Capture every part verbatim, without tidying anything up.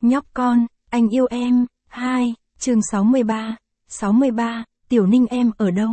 Nhóc con, anh yêu em. hai, chương sáu mươi ba. sáu mươi ba, Tiểu Ninh em ở đâu?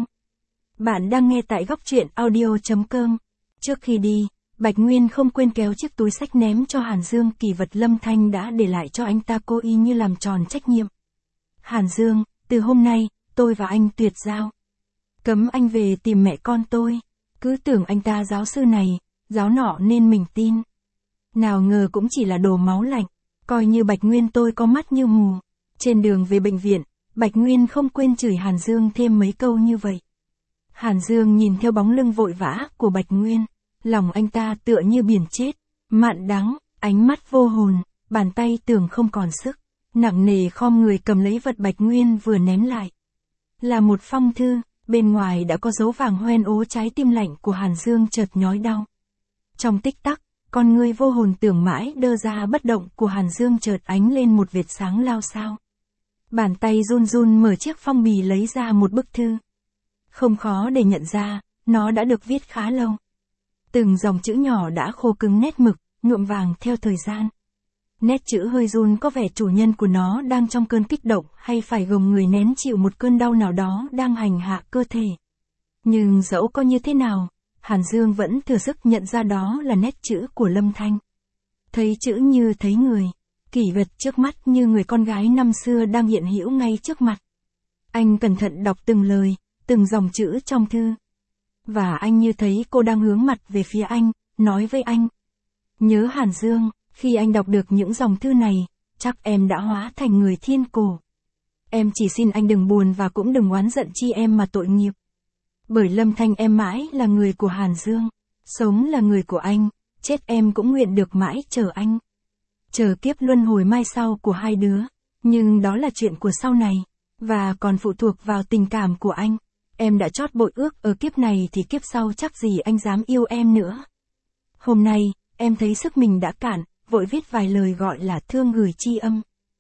Bạn đang nghe tại góc truyện audio chấm com. Trước khi đi, Bạch Nguyên không quên kéo chiếc túi xách ném cho Hàn Dương, kỷ vật Lâm Thanh đã để lại cho anh ta, cố ý như làm tròn trách nhiệm. Hàn Dương, từ hôm nay, tôi và anh tuyệt giao. Cấm anh về tìm mẹ con tôi. Cứ tưởng anh ta giáo sư này, giáo nọ nên mình tin. Nào ngờ cũng chỉ là đồ máu lạnh, coi như Bạch Nguyên tôi có mắt như mù. Trên đường về bệnh viện, Bạch Nguyên không quên chửi Hàn Dương thêm mấy câu như vậy. Hàn Dương nhìn theo bóng lưng vội vã của Bạch Nguyên, lòng anh ta tựa như biển chết, mặn đắng, ánh mắt vô hồn, bàn tay tưởng không còn sức, nặng nề khom người cầm lấy vật Bạch Nguyên vừa ném lại. Là một phong thư, bên ngoài đã có dấu vàng hoen ố, trái tim lạnh của Hàn Dương chợt nhói đau. Trong tích tắc, con người vô hồn tưởng mãi đơ ra bất động của Hàn Dương chợt ánh lên một vệt sáng lao xao. Bàn tay run run mở chiếc phong bì lấy ra một bức thư. Không khó để nhận ra, nó đã được viết khá lâu. Từng dòng chữ nhỏ đã khô cứng nét mực, nhuộm vàng theo thời gian. Nét chữ hơi run có vẻ chủ nhân của nó đang trong cơn kích động hay phải gồng người nén chịu một cơn đau nào đó đang hành hạ cơ thể. Nhưng dẫu có như thế nào, Hàn Dương vẫn thừa sức nhận ra đó là nét chữ của Lâm Thanh. Thấy chữ như thấy người, kỷ vật trước mắt như người con gái năm xưa đang hiện hữu ngay trước mặt. Anh cẩn thận đọc từng lời, từng dòng chữ trong thư. Và anh như thấy cô đang hướng mặt về phía anh, nói với anh. Nhớ Hàn Dương, khi anh đọc được những dòng thư này, chắc em đã hóa thành người thiên cổ. Em chỉ xin anh đừng buồn và cũng đừng oán giận chi em mà tội nghiệp. Bởi Lâm Thanh em mãi là người của Hàn Dương, sống là người của anh, chết em cũng nguyện được mãi chờ anh. Chờ kiếp luân hồi mai sau của hai đứa, nhưng đó là chuyện của sau này, và còn phụ thuộc vào tình cảm của anh. Em đã chót bội ước ở kiếp này thì kiếp sau chắc gì anh dám yêu em nữa. Hôm nay, em thấy sức mình đã cạn, vội viết vài lời gọi là thương gửi tri âm.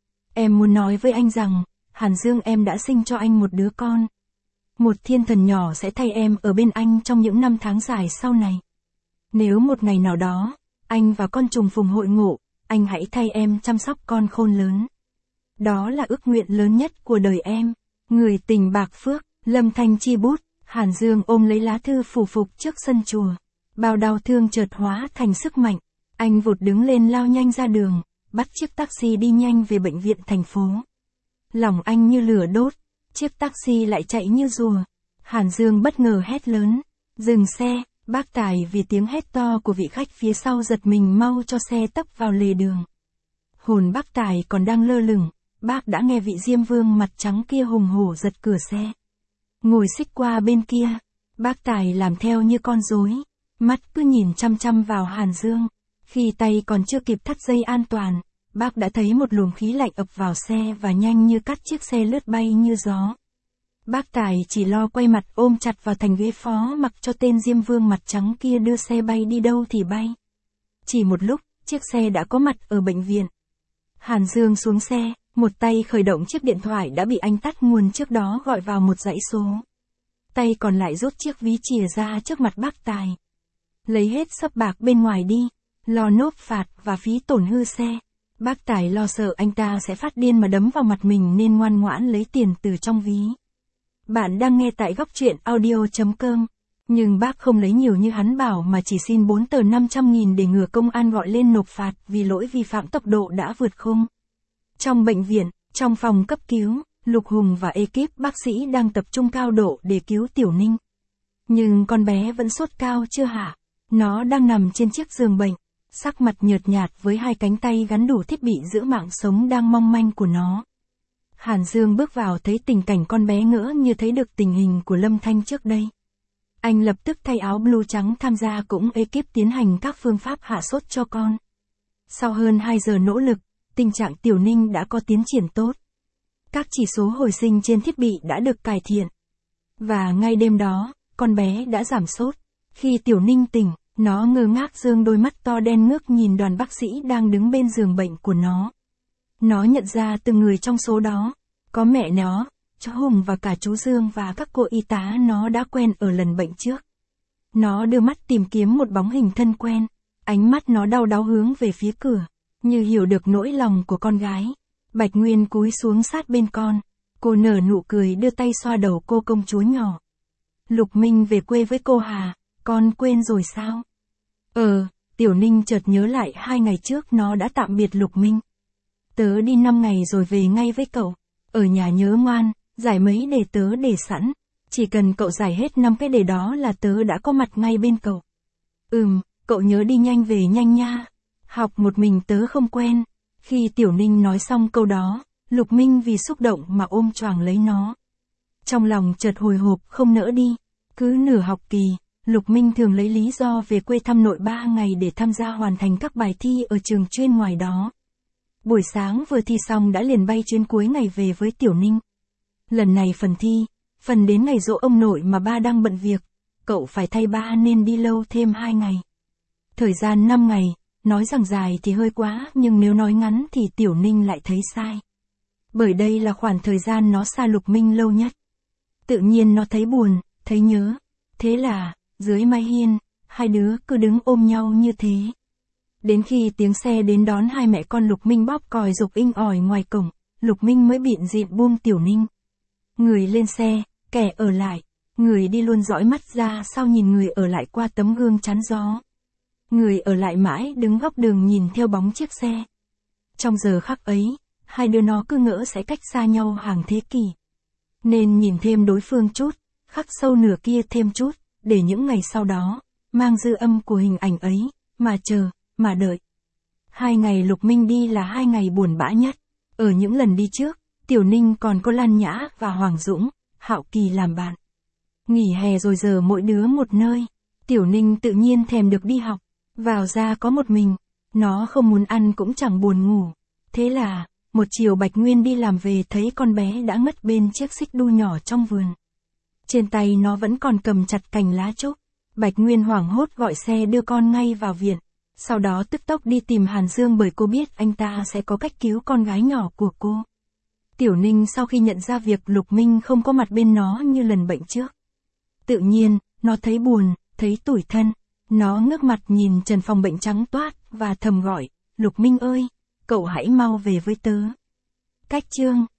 Em muốn nói với anh rằng, Hàn Dương em đã sinh cho anh một đứa con. Một thiên thần nhỏ sẽ thay em ở bên anh trong những năm tháng dài sau này. Nếu một ngày nào đó, anh và con trùng phùng hội ngộ, anh hãy thay em chăm sóc con khôn lớn. Đó là ước nguyện lớn nhất của đời em. Người tình bạc phước. Lâm Thanh chi bút. Hàn Dương ôm lấy lá thư phủ phục trước sân chùa. Bao đau thương chợt hóa thành sức mạnh. Anh vụt đứng lên lao nhanh ra đường, bắt chiếc taxi đi nhanh về bệnh viện thành phố. Lòng anh như lửa đốt, chiếc taxi lại chạy như rùa. Hàn Dương bất ngờ hét lớn, dừng xe. Bác Tài vì tiếng hét to của vị khách phía sau giật mình mau cho xe tấp vào lề đường. Hồn bác Tài còn đang lơ lửng, bác đã nghe vị Diêm Vương mặt trắng kia hùng hổ giật cửa xe. Ngồi xích qua bên kia, bác Tài làm theo như con rối, mắt cứ nhìn chăm chăm vào Hàn Dương. Khi tay còn chưa kịp thắt dây an toàn, bác đã thấy một luồng khí lạnh ập vào xe và nhanh như cắt chiếc xe lướt bay như gió. Bác Tài chỉ lo quay mặt ôm chặt vào thành ghế phó mặc cho tên Diêm Vương mặt trắng kia đưa xe bay đi đâu thì bay. Chỉ một lúc, chiếc xe đã có mặt ở bệnh viện. Hàn Dương xuống xe, một tay khởi động chiếc điện thoại đã bị anh tắt nguồn trước đó gọi vào một dãy số. Tay còn lại rút chiếc ví chìa ra trước mặt bác Tài. Lấy hết xấp bạc bên ngoài đi, lo nộp phạt và phí tổn hư xe. Bác Tài lo sợ anh ta sẽ phát điên mà đấm vào mặt mình nên ngoan ngoãn lấy tiền từ trong ví. Bạn đang nghe tại góc truyện audio chấm com. Nhưng bác không lấy nhiều như hắn bảo mà chỉ xin bốn tờ năm trăm nghìn để ngừa công an gọi lên nộp phạt vì lỗi vi phạm tốc độ đã vượt khung. Trong bệnh viện, trong phòng cấp cứu, Lục Hùng và ekip bác sĩ đang tập trung cao độ để cứu Tiểu Ninh. Nhưng con bé vẫn sốt cao chưa hạ. Nó đang nằm trên chiếc giường bệnh, sắc mặt nhợt nhạt với hai cánh tay gắn đủ thiết bị giữ mạng sống đang mong manh của nó. Hàn Dương bước vào thấy tình cảnh con bé ngỡ như thấy được tình hình của Lâm Thanh trước đây. Anh lập tức thay áo blue trắng tham gia cùng ekip tiến hành các phương pháp hạ sốt cho con. Sau hơn hai giờ nỗ lực, tình trạng Tiểu Ninh đã có tiến triển tốt. Các chỉ số hồi sinh trên thiết bị đã được cải thiện. Và ngay đêm đó, con bé đã giảm sốt. Khi Tiểu Ninh tỉnh, nó ngơ ngác giương đôi mắt to đen ngước nhìn đoàn bác sĩ đang đứng bên giường bệnh của nó. Nó nhận ra từng người trong số đó. Có mẹ nó, chú Hùng và cả chú Dương và các cô y tá nó đã quen ở lần bệnh trước. Nó đưa mắt tìm kiếm một bóng hình thân quen. Ánh mắt nó đau đáu hướng về phía cửa. Như hiểu được nỗi lòng của con gái, Bạch Nguyên cúi xuống sát bên con, cô nở nụ cười đưa tay xoa đầu cô công chúa nhỏ. Lục Minh về quê với cô Hà, con quên rồi sao? Ờ, Tiểu Ninh chợt nhớ lại hai ngày trước nó đã tạm biệt Lục Minh. Tớ đi năm ngày rồi về ngay với cậu, ở nhà nhớ ngoan, giải mấy đề tớ để sẵn, chỉ cần cậu giải hết năm cái đề đó là tớ đã có mặt ngay bên cậu. Ừm, cậu nhớ đi nhanh về nhanh nha, học một mình tớ không quen. Khi Tiểu Ninh nói xong câu đó, Lục Minh vì xúc động mà ôm choàng lấy nó. Trong lòng chợt hồi hộp không nỡ đi, cứ nửa học kỳ, Lục Minh thường lấy lý do về quê thăm nội ba ngày để tham gia hoàn thành các bài thi ở trường chuyên ngoài đó. Buổi sáng vừa thi xong đã liền bay chuyến cuối ngày về với Tiểu Ninh. Lần này phần thi, phần đến ngày giỗ ông nội mà ba đang bận việc, cậu phải thay ba nên đi lâu thêm hai ngày. Thời gian năm ngày, nói rằng dài thì hơi quá nhưng nếu nói ngắn thì Tiểu Ninh lại thấy sai. Bởi đây là khoảng thời gian nó xa Lục Minh lâu nhất. Tự nhiên nó thấy buồn, thấy nhớ. Thế là, dưới mái hiên, hai đứa cứ đứng ôm nhau như thế. Đến khi tiếng xe đến đón hai mẹ con Lục Minh bóp còi rục inh ỏi ngoài cổng, Lục Minh mới bịn dịn buông Tiểu Ninh. Người lên xe, kẻ ở lại, người đi luôn dõi mắt ra sau nhìn người ở lại qua tấm gương chắn gió. Người ở lại mãi đứng góc đường nhìn theo bóng chiếc xe. Trong giờ khắc ấy, hai đứa nó cứ ngỡ sẽ cách xa nhau hàng thế kỷ. Nên nhìn thêm đối phương chút, khắc sâu nửa kia thêm chút, để những ngày sau đó, mang dư âm của hình ảnh ấy, mà chờ, mà đợi. Hai ngày Lục Minh đi là hai ngày buồn bã nhất. Ở những lần đi trước, Tiểu Ninh còn có Lan Nhã và Hoàng Dũng, Hạo Kỳ làm bạn. Nghỉ hè rồi giờ mỗi đứa một nơi, Tiểu Ninh tự nhiên thèm được đi học, vào ra có một mình, nó không muốn ăn cũng chẳng buồn ngủ. Thế là, một chiều Bạch Nguyên đi làm về thấy con bé đã ngất bên chiếc xích đu nhỏ trong vườn. Trên tay nó vẫn còn cầm chặt cành lá trúc. Bạch Nguyên hoảng hốt gọi xe đưa con ngay vào viện. Sau đó tức tốc đi tìm Hàn Dương bởi cô biết anh ta sẽ có cách cứu con gái nhỏ của cô. Tiểu Ninh sau khi nhận ra việc Lục Minh không có mặt bên nó như lần bệnh trước. Tự nhiên, nó thấy buồn, thấy tủi thân. Nó ngước mặt nhìn trần phòng bệnh trắng toát và thầm gọi, Lục Minh ơi, cậu hãy mau về với tớ. Cách chương